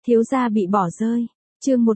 Thiếu gia bị bỏ rơi. Chương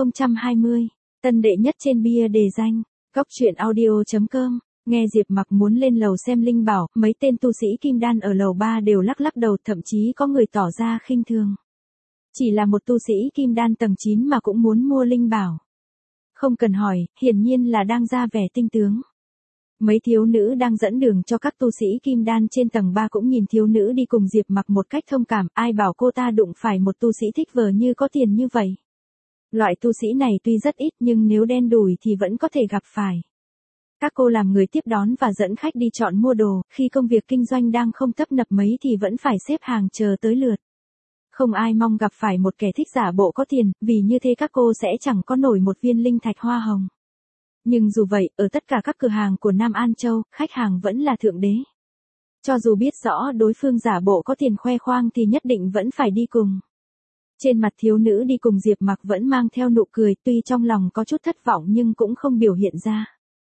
1020. Tân đệ nhất trên bia đề danh. Góc truyện audio.com. Nghe Diệp Mặc muốn lên lầu xem linh bảo, mấy tên tu sĩ kim đan ở lầu 3 đều lắc lắc đầu, thậm chí có người tỏ ra khinh thường. Chỉ là một tu sĩ kim đan tầng 9 mà cũng muốn mua linh bảo. Không cần hỏi, hiển nhiên là đang ra vẻ tinh tướng. Mấy thiếu nữ đang dẫn đường cho các tu sĩ kim đan trên tầng 3 cũng nhìn thiếu nữ đi cùng Diệp Mặc một cách thông cảm, ai bảo cô ta đụng phải một tu sĩ thích vờ như có tiền như vậy. Loại tu sĩ này tuy rất ít nhưng nếu đen đủi thì vẫn có thể gặp phải. Các cô làm người tiếp đón và dẫn khách đi chọn mua đồ, khi công việc kinh doanh đang không tấp nập mấy thì vẫn phải xếp hàng chờ tới lượt. Không ai mong gặp phải một kẻ thích giả bộ có tiền, vì như thế các cô sẽ chẳng có nổi một viên linh thạch hoa hồng. Nhưng dù vậy, ở tất cả các cửa hàng của Nam An Châu, khách hàng vẫn là thượng đế. Cho dù biết rõ đối phương giả bộ có tiền khoe khoang thì nhất định vẫn phải đi cùng. Trên mặt thiếu nữ đi cùng Diệp Mặc vẫn mang theo nụ cười, tuy trong lòng có chút thất vọng nhưng cũng không biểu hiện ra.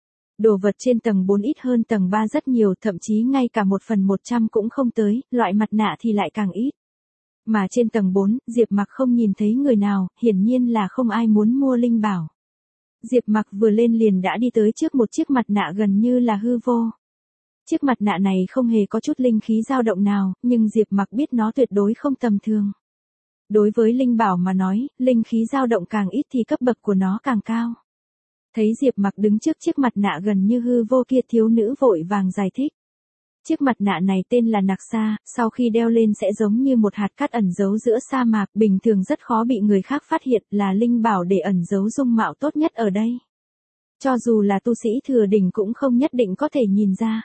Đồ vật trên tầng 4 ít hơn tầng 3 rất nhiều, thậm chí ngay cả 1/100 cũng không tới, loại mặt nạ thì lại càng ít. Mà trên tầng 4, Diệp Mặc không nhìn thấy người nào, hiển nhiên là không ai muốn mua linh bảo. Diệp Mặc vừa lên liền đã đi tới trước một chiếc mặt nạ gần như là hư vô. Chiếc mặt nạ này không hề có chút linh khí dao động nào, nhưng Diệp Mặc biết nó tuyệt đối không tầm thường. Đối với linh bảo mà nói, linh khí dao động càng ít thì cấp bậc của nó càng cao. Thấy Diệp Mặc đứng trước chiếc mặt nạ gần như hư vô kia, thiếu nữ vội vàng giải thích. Chiếc mặt nạ này tên là Nặc Sa, sau khi đeo lên sẽ giống như một hạt cát ẩn giấu giữa sa mạc, bình thường rất khó bị người khác phát hiện, là linh bảo để ẩn giấu dung mạo tốt nhất ở đây. Cho dù là tu sĩ thừa đỉnh cũng không nhất định có thể nhìn ra.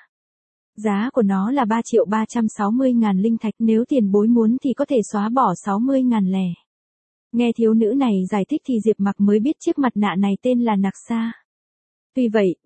Giá của nó là 3.360.000 linh thạch, nếu tiền bối muốn thì có thể xóa bỏ 60.000 lẻ. Nghe thiếu nữ này giải thích thì Diệp Mặc mới biết chiếc mặt nạ này tên là Nặc Sa. Tuy vậy,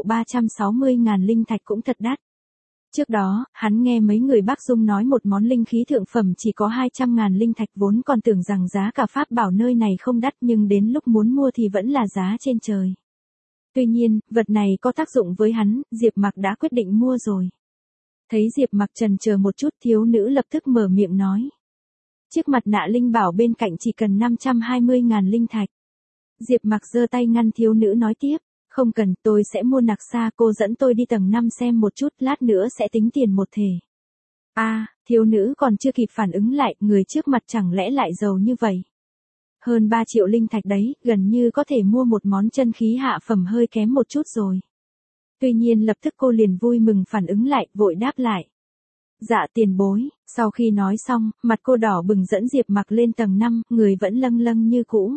3.360.000 linh thạch cũng thật đắt. Trước đó, hắn nghe mấy người Bắc Dung nói một món linh khí thượng phẩm chỉ có 200.000 linh thạch, vốn còn tưởng rằng giá cả pháp bảo nơi này không đắt nhưng đến lúc muốn mua thì vẫn là giá trên trời. Tuy nhiên, vật này có tác dụng với hắn, Diệp Mặc đã quyết định mua rồi. Thấy Diệp Mặc chần chờ một chút, thiếu nữ lập tức mở miệng nói. Chiếc mặt nạ linh bảo bên cạnh chỉ cần 520.000 linh thạch. Diệp Mặc giơ tay ngăn thiếu nữ nói tiếp. Không cần, tôi sẽ mua Nặc Sa, cô dẫn tôi đi tầng 5 xem một chút, lát nữa sẽ tính tiền một thể. Thiếu nữ còn chưa kịp phản ứng lại, người trước mặt chẳng lẽ lại giàu như vậy. Hơn 3 triệu linh thạch đấy, gần như có thể mua một món chân khí hạ phẩm, hơi kém một chút rồi. Tuy nhiên lập tức cô liền vui mừng phản ứng lại, vội đáp lại. Dạ tiền bối, sau khi nói xong, mặt cô đỏ bừng dẫn Diệp Mặc lên tầng 5, người vẫn lâng lâng như cũ.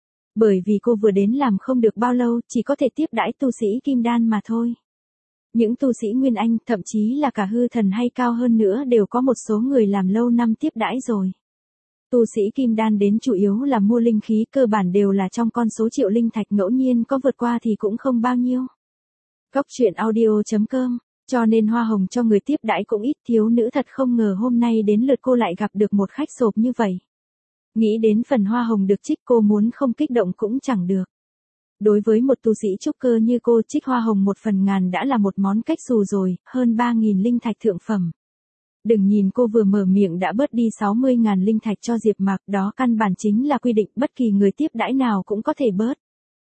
Bởi vì cô vừa đến làm không được bao lâu, chỉ có thể tiếp đãi tu sĩ kim đan mà thôi. Những tu sĩ Nguyên Anh, thậm chí là cả hư thần hay cao hơn nữa đều có một số người làm lâu năm tiếp đãi rồi. Tu sĩ kim đan đến chủ yếu là mua linh khí, cơ bản đều là trong con số triệu linh thạch, ngẫu nhiên có vượt qua thì cũng không bao nhiêu. Góc truyện audio.com, cho nên hoa hồng cho người tiếp đãi cũng ít. Thiếu nữ thật không ngờ hôm nay đến lượt cô lại gặp được một khách sộp như vậy. Nghĩ đến phần hoa hồng được trích, cô muốn không kích động cũng chẳng được. Đối với một tu sĩ trúc cơ như cô, trích hoa hồng 1/1000 đã là một món cách xù rồi, hơn 3.000 linh thạch thượng phẩm. Đừng nhìn cô vừa mở miệng đã bớt đi 60.000 linh thạch cho Diệp Mặc, đó căn bản chính là quy định, bất kỳ người tiếp đãi nào cũng có thể bớt.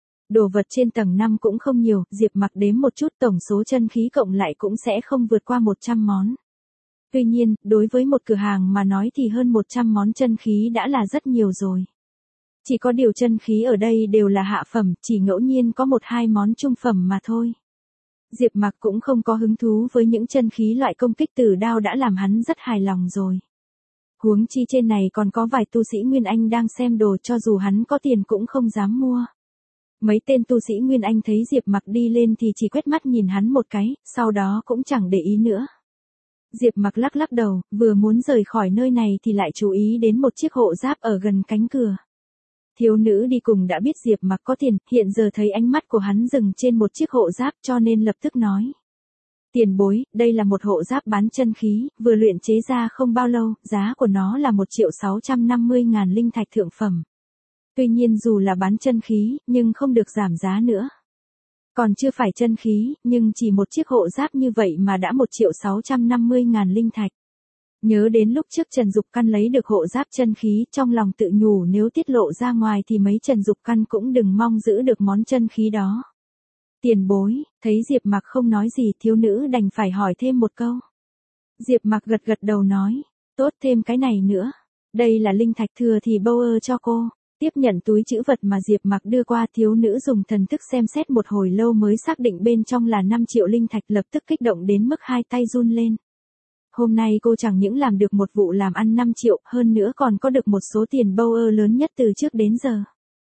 Đồ vật trên tầng 5 cũng không nhiều, Diệp Mặc đếm một chút, tổng số chân khí cộng lại cũng sẽ không vượt qua 100 món. Tuy nhiên, đối với một cửa hàng mà nói thì hơn 100 món chân khí đã là rất nhiều rồi. Chỉ có điều chân khí ở đây đều là hạ phẩm, chỉ ngẫu nhiên có 1-2 món trung phẩm mà thôi. Diệp Mặc cũng không có hứng thú với những chân khí loại công kích tử đao đã làm hắn rất hài lòng rồi. Huống chi trên này còn có vài tu sĩ Nguyên Anh đang xem đồ, cho dù hắn có tiền cũng không dám mua. Mấy tên tu sĩ Nguyên Anh thấy Diệp Mặc đi lên thì chỉ quét mắt nhìn hắn một cái, sau đó cũng chẳng để ý nữa. Diệp Mặc lắc lắc đầu, vừa muốn rời khỏi nơi này thì lại chú ý đến một chiếc hộ giáp ở gần cánh cửa. Thiếu nữ đi cùng đã biết Diệp Mặc có tiền, hiện giờ thấy ánh mắt của hắn dừng trên một chiếc hộ giáp cho nên lập tức nói. Tiền bối, đây là một hộ giáp bán chân khí, vừa luyện chế ra không bao lâu, giá của nó là 1.650.000 linh thạch thượng phẩm. Tuy nhiên dù là bán chân khí, nhưng không được giảm giá nữa. Còn chưa phải chân khí, nhưng chỉ một chiếc hộ giáp như vậy mà đã 1.650.000 linh thạch. Nhớ đến lúc trước Trần Dục Căn lấy được hộ giáp chân khí, trong lòng tự nhủ nếu tiết lộ ra ngoài thì mấy Trần Dục Căn cũng đừng mong giữ được món chân khí đó. Tiền bối, thấy Diệp Mặc không nói gì, thiếu nữ đành phải hỏi thêm một câu. Diệp Mặc gật gật đầu nói, tốt, thêm cái này nữa. Đây là linh thạch, thừa thì bâu cho cô. Tiếp nhận túi trữ vật mà Diệp Mặc đưa qua, thiếu nữ dùng thần thức xem xét một hồi lâu mới xác định bên trong là 5 triệu linh thạch, lập tức kích động đến mức hai tay run lên. Hôm nay cô chẳng những làm được một vụ làm ăn 5 triệu, hơn nữa còn có được một số tiền bâu lớn nhất từ trước đến giờ.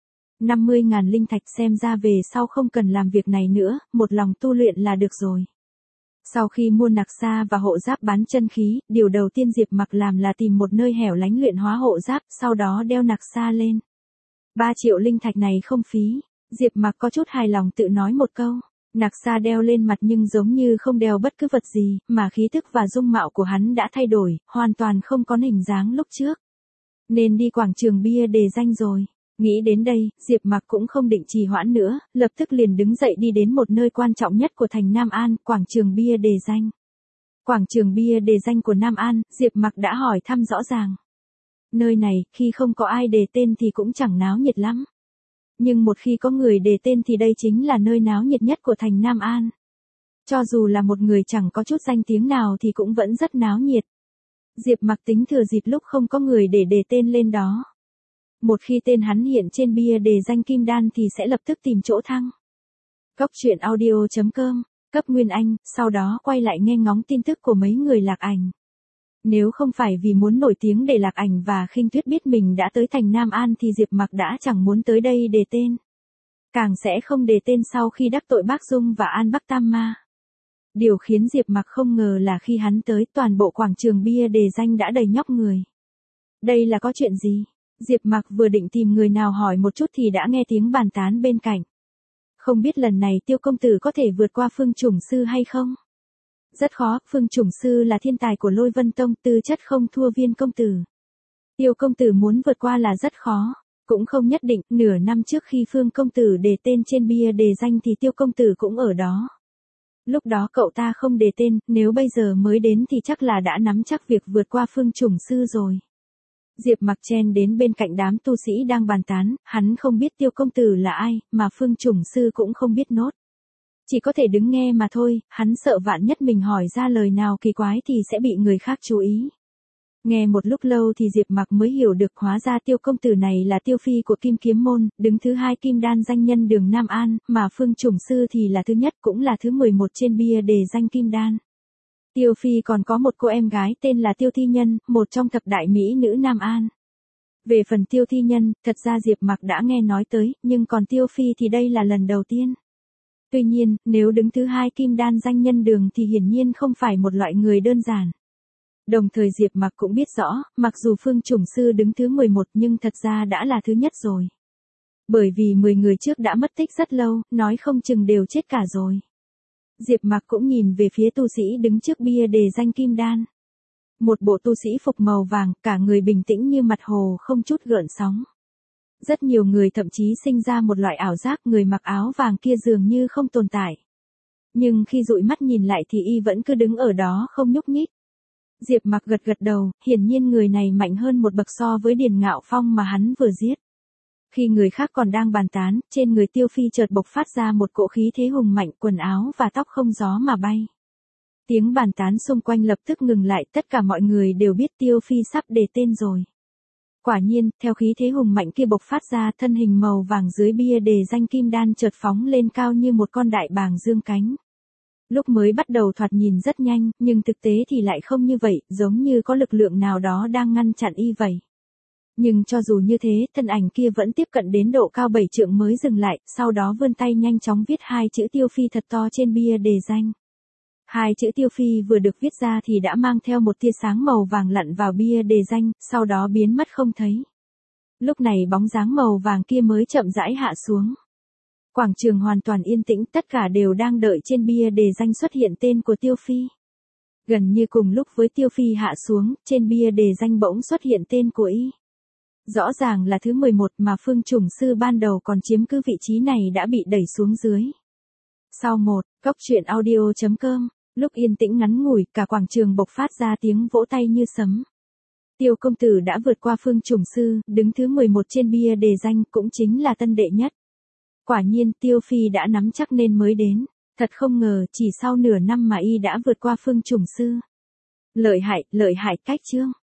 50.000 linh thạch, xem ra về sau không cần làm việc này nữa, một lòng tu luyện là được rồi. Sau khi mua nặc sa và hộ giáp bán chân khí, điều đầu tiên Diệp Mặc làm là tìm một nơi hẻo lánh luyện hóa hộ giáp, sau đó đeo nặc sa lên. 3 triệu linh thạch này không phí. Diệp Mặc có chút hài lòng tự nói một câu. Nặc sa đeo lên mặt nhưng giống như không đeo bất cứ vật gì, mà khí thức và dung mạo của hắn đã thay đổi, hoàn toàn không có hình dáng lúc trước. Nên đi quảng trường bia đề danh rồi. Nghĩ đến đây, Diệp Mặc cũng không định trì hoãn nữa, lập tức liền đứng dậy đi đến một nơi quan trọng nhất của thành Nam An, quảng trường bia đề danh. Quảng trường bia đề danh của Nam An, Diệp Mặc đã hỏi thăm rõ ràng. Nơi này, khi không có ai đề tên thì cũng chẳng náo nhiệt lắm. Nhưng một khi có người đề tên thì đây chính là nơi náo nhiệt nhất của thành Nam An. Cho dù là một người chẳng có chút danh tiếng nào thì cũng vẫn rất náo nhiệt. Diệp Mặc tính thừa dịp lúc không có người để đề tên lên đó. Một khi tên hắn hiện trên bia đề danh Kim Đan thì sẽ lập tức tìm chỗ thăng. Cốc truyện audio.com, cấp Nguyên Anh, sau đó quay lại nghe ngóng tin tức của mấy người Lạc Ảnh. Nếu không phải vì muốn nổi tiếng để Lạc Ảnh và Khinh Tuyết biết mình đã tới thành Nam An thì Diệp Mặc đã chẳng muốn tới đây đề tên. Càng sẽ không đề tên sau khi đắc tội Bác Dung và An Bắc Tam Ma. Điều khiến Diệp Mặc không ngờ là khi hắn tới, toàn bộ quảng trường bia đề danh đã đầy nhóc người. Đây là có chuyện gì? Diệp Mặc vừa định tìm người nào hỏi một chút thì đã nghe tiếng bàn tán bên cạnh. Không biết lần này Tiêu công tử có thể vượt qua Phương Chủng Sư hay không? Rất khó, Phương Chủng Sư là thiên tài của Lôi Vân Tông, tư chất không thua Viên công tử. Tiêu công tử muốn vượt qua là rất khó. Cũng không nhất định, nửa năm trước khi Phương công tử đề tên trên bia đề danh thì Tiêu công tử cũng ở đó. Lúc đó cậu ta không đề tên, nếu bây giờ mới đến thì chắc là đã nắm chắc việc vượt qua Phương Chủng Sư rồi. Diệp Mặc chen đến bên cạnh đám tu sĩ đang bàn tán, hắn không biết Tiêu công tử là ai, mà Phương Chủng Sư cũng không biết nốt. Chỉ có thể đứng nghe mà thôi, hắn sợ vạn nhất mình hỏi ra lời nào kỳ quái thì sẽ bị người khác chú ý. Nghe một lúc lâu thì Diệp Mặc mới hiểu được, hóa ra Tiêu công tử này là Tiêu phi của Kim Kiếm môn, đứng thứ 2 Kim Đan danh nhân đường Nam An, mà Phương Chủng Sư thì là thứ nhất, cũng là thứ 11 trên bia đề danh Kim Đan. Tiêu phi còn có một cô em gái tên là Tiêu Thi Nhân, một trong thập đại mỹ nữ Nam An. Về phần Tiêu Thi Nhân, thật ra Diệp Mặc đã nghe nói tới, nhưng còn Tiêu phi thì đây là lần đầu tiên. Tuy nhiên, nếu đứng thứ 2 Kim Đan danh nhân đường thì hiển nhiên không phải một loại người đơn giản. Đồng thời Diệp Mặc cũng biết rõ, mặc dù Phương Chủng Sư đứng thứ 11 nhưng thật ra đã là thứ nhất rồi. Bởi vì 10 người trước đã mất tích rất lâu, nói không chừng đều chết cả rồi. Diệp Mặc cũng nhìn về phía tu sĩ đứng trước bia đề danh Kim Đan. Một bộ tu sĩ phục màu vàng, cả người bình tĩnh như mặt hồ không chút gợn sóng. Rất nhiều người thậm chí sinh ra một loại ảo giác người mặc áo vàng kia dường như không tồn tại. Nhưng khi dụi mắt nhìn lại thì y vẫn cứ đứng ở đó không nhúc nhích. Diệp Mặc gật gật đầu, hiển nhiên người này mạnh hơn một bậc so với Điền Ngạo Phong mà hắn vừa giết. Khi người khác còn đang bàn tán, trên người Tiêu phi chợt bộc phát ra một cỗ khí thế hùng mạnh, quần áo và tóc không gió mà bay. Tiếng bàn tán xung quanh lập tức ngừng lại, tất cả mọi người đều biết Tiêu phi sắp đề tên rồi. Quả nhiên, theo khí thế hùng mạnh kia bộc phát ra, thân hình màu vàng dưới bia đề danh Kim Đan chợt phóng lên cao như một con đại bàng dương cánh. Lúc mới bắt đầu thoạt nhìn rất nhanh, nhưng thực tế thì lại không như vậy, giống như có lực lượng nào đó đang ngăn chặn y vậy. Nhưng cho dù như thế, thân ảnh kia vẫn tiếp cận đến độ cao 7 trượng mới dừng lại, sau đó vươn tay nhanh chóng viết 2 chữ Tiêu phi thật to trên bia đề danh. 2 chữ Tiêu phi vừa được viết ra thì đã mang theo một tia sáng màu vàng lặn vào bia đề danh, sau đó biến mất không thấy. Lúc này bóng dáng màu vàng kia mới chậm rãi hạ xuống. Quảng trường hoàn toàn yên tĩnh, tất cả đều đang đợi trên bia đề danh xuất hiện tên của Tiêu phi. Gần như cùng lúc với Tiêu phi hạ xuống, trên bia đề danh bỗng xuất hiện tên của y. Rõ ràng là thứ 11 mà Phương Chủng Sư ban đầu còn chiếm cứ vị trí này đã bị đẩy xuống dưới. Sau một, cốc truyện audio.com Lúc yên tĩnh ngắn ngủi, cả quảng trường bộc phát ra tiếng vỗ tay như sấm. Tiêu công tử đã vượt qua Phương Trùng Sư, đứng thứ 11 trên bia đề danh, cũng chính là tân đệ nhất. Quả nhiên Tiêu Phi đã nắm chắc nên mới đến. Thật không ngờ, chỉ sau nửa năm mà y đã vượt qua Phương Trùng Sư. Lợi hại cách chương.